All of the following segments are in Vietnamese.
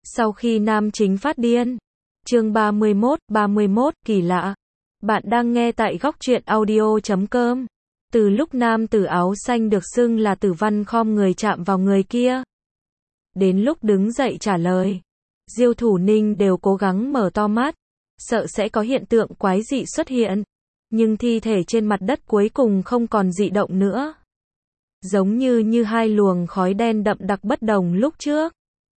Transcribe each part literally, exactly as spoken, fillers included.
Sau khi nam chính phát điên. Chương ba mươi mốt, ba mươi mốt, kỳ lạ. Bạn đang nghe tại góc truyện audio chấm com. Từ lúc nam tử áo xanh được xưng là Tử Văn khom người chạm vào người kia, đến lúc đứng dậy trả lời, Diêu Thủ Ninh đều cố gắng mở to mắt, sợ sẽ có hiện tượng quái dị xuất hiện. Nhưng thi thể trên mặt đất cuối cùng không còn dị động nữa. Giống như như hai luồng khói đen đậm đặc bất đồng lúc trước.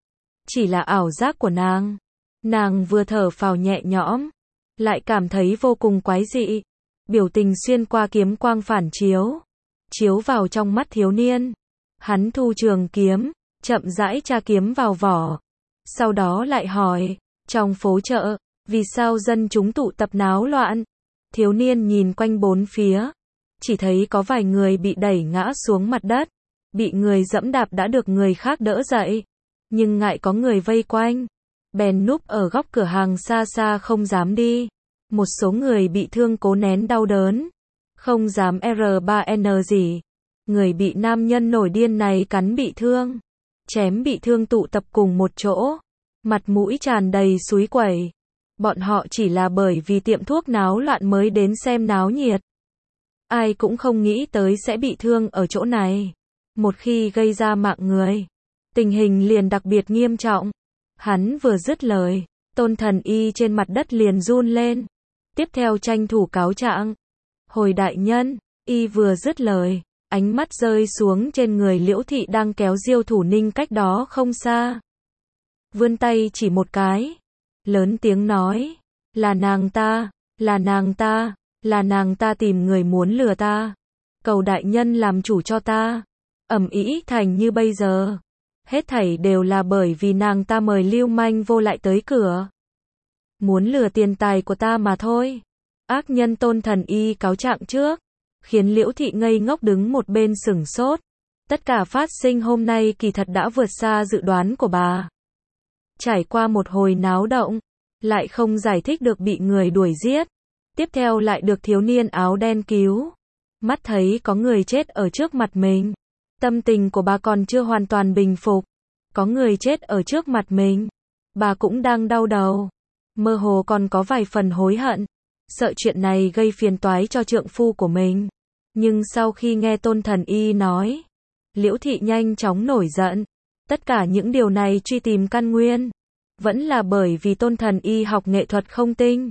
Chỉ là ảo giác của nàng. Nàng vừa thở phào nhẹ nhõm, lại cảm thấy vô cùng quái dị. Biểu tình xuyên qua kiếm quang phản chiếu, chiếu vào trong mắt thiếu niên. Hắn thu trường kiếm, chậm rãi tra kiếm vào vỏ. Sau đó lại hỏi, trong phố chợ, vì sao dân chúng tụ tập náo loạn? Thiếu niên nhìn quanh bốn phía, chỉ thấy có vài người bị đẩy ngã xuống mặt đất, bị người dẫm đạp đã được người khác đỡ dậy. Nhưng ngại có người vây quanh, bèn núp ở góc cửa hàng xa xa không dám đi. Một số người bị thương cố nén đau đớn, không dám R ba N gì. Người bị nam nhân nổi điên này cắn bị thương, chém bị thương tụ tập cùng một chỗ, mặt mũi tràn đầy súi quẩy. Bọn họ chỉ là bởi vì tiệm thuốc náo loạn mới đến xem náo nhiệt. Ai cũng không nghĩ tới sẽ bị thương ở chỗ này. Một khi gây ra mạng người, tình hình liền đặc biệt nghiêm trọng. Hắn vừa dứt lời, Tôn Thần Y trên mặt đất liền run lên. Tiếp theo tranh thủ cáo trạng. Hồi đại nhân, y vừa dứt lời, ánh mắt rơi xuống trên người Liễu Thị đang kéo Diêu Thủ Ninh cách đó không xa. Vươn tay chỉ một cái, lớn tiếng nói, là nàng ta, là nàng ta, là nàng ta tìm người muốn lừa ta. Cầu đại nhân làm chủ cho ta. Ầm ĩ thành như bây giờ, hết thảy đều là bởi vì nàng ta mời lưu manh vô lại tới cửa, muốn lừa tiền tài của ta mà thôi. Ác nhân Tôn Thần Y cáo trạng trước, khiến Liễu Thị ngây ngốc đứng một bên sửng sốt. Tất cả phát sinh hôm nay kỳ thật đã vượt xa dự đoán của bà. Trải qua một hồi náo động, lại không giải thích được bị người đuổi giết. Tiếp theo lại được thiếu niên áo đen cứu. Mắt thấy có người chết ở trước mặt mình. Tâm tình của bà còn chưa hoàn toàn bình phục. Có người chết ở trước mặt mình, bà cũng đang đau đầu. Mơ hồ còn có vài phần hối hận, sợ chuyện này gây phiền toái cho trượng phu của mình. Nhưng sau khi nghe Tôn Thần Y nói, Liễu Thị nhanh chóng nổi giận. Tất cả những điều này truy tìm căn nguyên, vẫn là bởi vì Tôn Thần Y học nghệ thuật không tinh.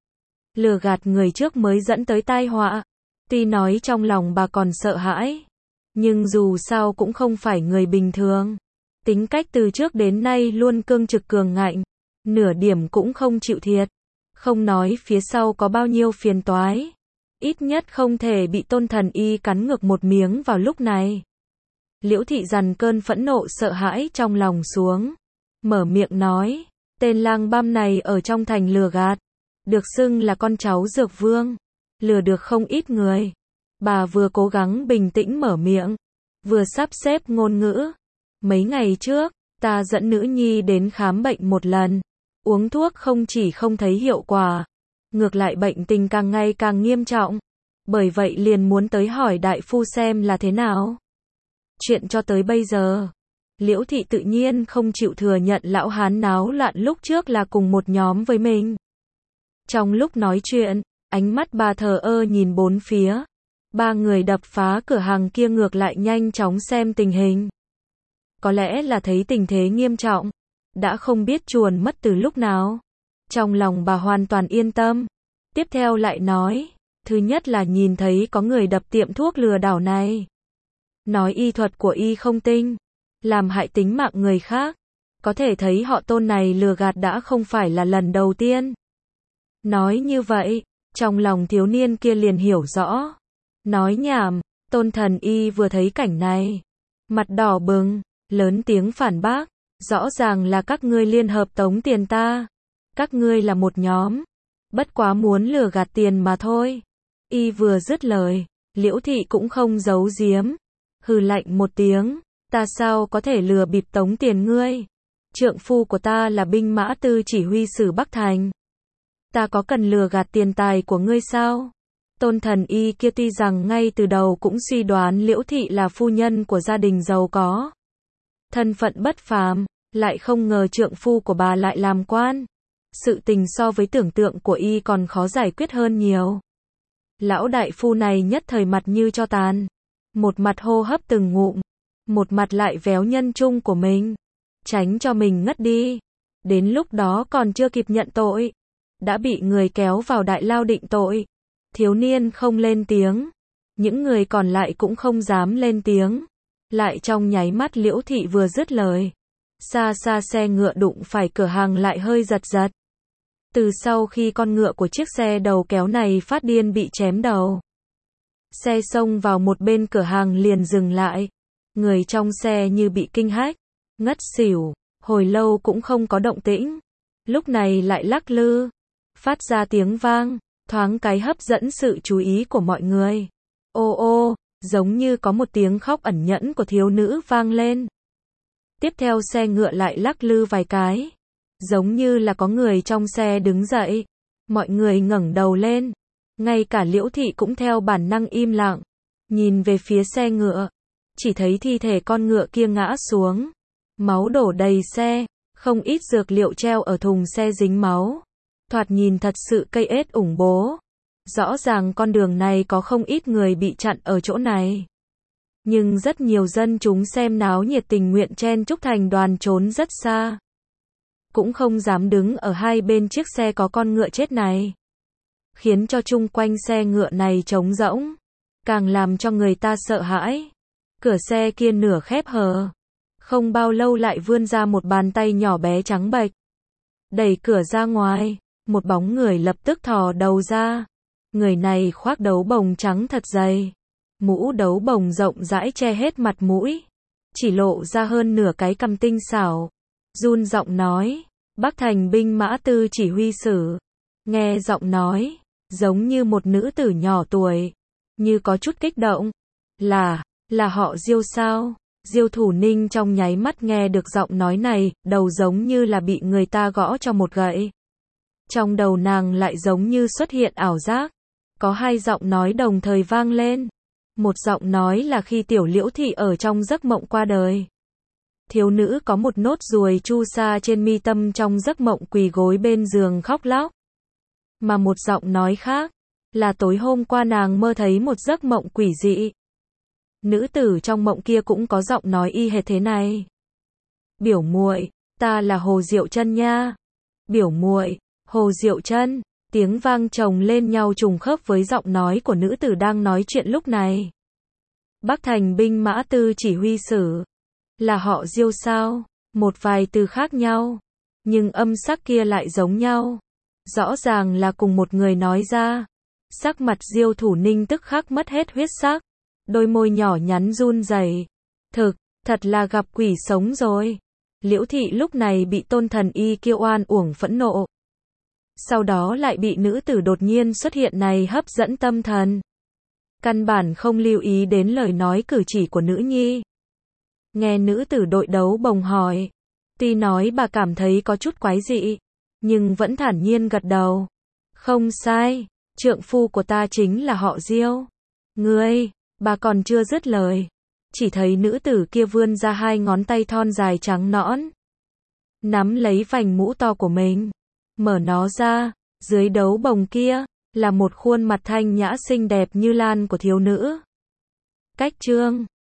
Lừa gạt người trước mới dẫn tới tai họa. Tuy nói trong lòng bà còn sợ hãi, nhưng dù sao cũng không phải người bình thường. Tính cách từ trước đến nay luôn cương trực cường ngạnh, nửa điểm cũng không chịu thiệt. Không nói phía sau có bao nhiêu phiền toái, ít nhất không thể bị Tôn Thần Y cắn ngược một miếng vào lúc này. Liễu Thị dằn cơn phẫn nộ sợ hãi trong lòng xuống, mở miệng nói, tên lang băm này ở trong thành lừa gạt, được xưng là con cháu Dược Vương, lừa được không ít người. Bà vừa cố gắng bình tĩnh mở miệng, vừa sắp xếp ngôn ngữ. Mấy ngày trước, ta dẫn nữ nhi đến khám bệnh một lần, uống thuốc không chỉ không thấy hiệu quả, ngược lại bệnh tình càng ngày càng nghiêm trọng. Bởi vậy liền muốn tới hỏi đại phu xem là thế nào. Chuyện cho tới bây giờ, Liễu Thị tự nhiên không chịu thừa nhận lão hán náo loạn lúc trước là cùng một nhóm với mình. Trong lúc nói chuyện, ánh mắt bà thờ ơ nhìn bốn phía. Ba người đập phá cửa hàng kia ngược lại nhanh chóng xem tình hình. Có lẽ là thấy tình thế nghiêm trọng, đã không biết chuồn mất từ lúc nào. Trong lòng bà hoàn toàn yên tâm. Tiếp theo lại nói, thứ nhất là nhìn thấy có người đập tiệm thuốc lừa đảo này. Nói y thuật của y không tinh, làm hại tính mạng người khác. Có thể thấy họ Tôn này lừa gạt đã không phải là lần đầu tiên. Nói như vậy, trong lòng thiếu niên kia liền hiểu rõ. Nói nhảm. Tôn Thần Y vừa thấy cảnh này, mặt đỏ bừng, lớn tiếng phản bác, rõ ràng là các ngươi liên hợp tống tiền ta. Các ngươi là một nhóm, bất quá muốn lừa gạt tiền mà thôi. Y vừa dứt lời, Liễu Thị cũng không giấu giếm, hừ lạnh một tiếng, ta sao có thể lừa bịp tống tiền ngươi? Trượng phu của ta là binh mã tư chỉ huy sử Bắc Thành, ta có cần lừa gạt tiền tài của ngươi sao? Tôn Thần Y kia tuy rằng ngay từ đầu cũng suy đoán Liễu Thị là phu nhân của gia đình giàu có, thân phận bất phàm, Lại không ngờ trượng phu của bà lại làm quan. Sự tình so với tưởng tượng của y còn khó giải quyết hơn nhiều. Lão đại phu này nhất thời mặt như cho tàn. Một mặt hô hấp từng ngụm. Một mặt lại véo nhân trung của mình. Tránh cho mình ngất đi. Đến lúc đó còn chưa kịp nhận tội. Đã bị người kéo vào đại lao định tội. Thiếu niên không lên tiếng. Những người còn lại cũng không dám lên tiếng. Lại trong nháy mắt Liễu Thị vừa dứt lời. Xa xa xe ngựa đụng phải cửa hàng lại hơi giật giật. Từ sau khi con ngựa của chiếc xe đầu kéo này phát điên bị chém đầu. Xe xông vào một bên cửa hàng liền dừng lại. Người trong xe như bị kinh hách, ngất xỉu, hồi lâu cũng không có động tĩnh. Lúc này lại lắc lư, phát ra tiếng vang, thoáng cái hấp dẫn sự chú ý của mọi người. Ô ô, giống như có một tiếng khóc ẩn nhẫn của thiếu nữ vang lên. Tiếp theo xe ngựa lại lắc lư vài cái. Giống như là có người trong xe đứng dậy. Mọi người ngẩng đầu lên. Ngay cả Liễu Thị cũng theo bản năng im lặng. Nhìn về phía xe ngựa. Chỉ thấy thi thể con ngựa kia ngã xuống. Máu đổ đầy xe. Không ít dược liệu treo ở thùng xe dính máu. Thoạt nhìn thật sự cây ết ủng bố. Rõ ràng con đường này có không ít người bị chặn ở chỗ này. Nhưng rất nhiều dân chúng xem náo nhiệt tình nguyện chen chúc thành đoàn trốn rất xa. Cũng không dám đứng ở hai bên chiếc xe có con ngựa chết này. Khiến cho chung quanh xe ngựa này trống rỗng. Càng làm cho người ta sợ hãi. Cửa xe kia nửa khép hờ. Không bao lâu lại vươn ra một bàn tay nhỏ bé trắng bệch. Đẩy cửa ra ngoài. Một bóng người lập tức thò đầu ra. Người này khoác đấu bồng trắng thật dày. Mũ đấu bồng rộng rãi che hết mặt mũi. Chỉ lộ ra hơn nửa cái cằm tinh xảo. Run giọng nói. Bắc Thành binh mã tư chỉ huy sử. Nghe giọng nói. Giống như một nữ tử nhỏ tuổi. Như có chút kích động. Là, là họ Diêu sao? Diêu Thủ Ninh trong nháy mắt nghe được giọng nói này. Đầu giống như là bị người ta gõ cho một gậy. Trong đầu nàng lại giống như xuất hiện ảo giác. Có hai giọng nói đồng thời vang lên. Một giọng nói là khi tiểu Liễu Thị ở trong giấc mộng qua đời. Thiếu nữ có một nốt ruồi chu sa trên mi tâm trong giấc mộng quỳ gối bên giường khóc lóc. Mà một giọng nói khác, là tối hôm qua nàng mơ thấy một giấc mộng quỷ dị. Nữ tử trong mộng kia cũng có giọng nói y hệt thế này. Biểu muội, ta là Hồ Diệu Chân nha. Biểu muội, Hồ Diệu Chân. Tiếng vang chồng lên nhau trùng khớp với giọng nói của nữ tử đang nói chuyện lúc này. Bắc Thành binh mã tư chỉ huy sử. Là họ Diêu sao? Một vài từ khác nhau. Nhưng âm sắc kia lại giống nhau. Rõ ràng là cùng một người nói ra. Sắc mặt Diêu Thủ Ninh tức khắc mất hết huyết sắc. Đôi môi nhỏ nhắn run rẩy. Thực, thật là gặp quỷ sống rồi. Liễu Thị lúc này bị tôn thần y kiêu oan uổng phẫn nộ. Sau đó lại bị nữ tử đột nhiên xuất hiện này hấp dẫn tâm thần. Căn bản không lưu ý đến lời nói cử chỉ của nữ nhi. Nghe nữ tử đội đấu bồng hỏi. Tuy nói bà cảm thấy có chút quái dị. Nhưng vẫn thản nhiên gật đầu. Không sai. Trượng phu của ta chính là họ Diêu. Ngươi, bà còn chưa dứt lời. Chỉ thấy nữ tử kia vươn ra hai ngón tay thon dài trắng nõn. Nắm lấy vành mũ to của mình. Mở nó ra. Dưới đấu bồng kia, là một khuôn mặt thanh nhã xinh đẹp như lan của thiếu nữ. Cách chương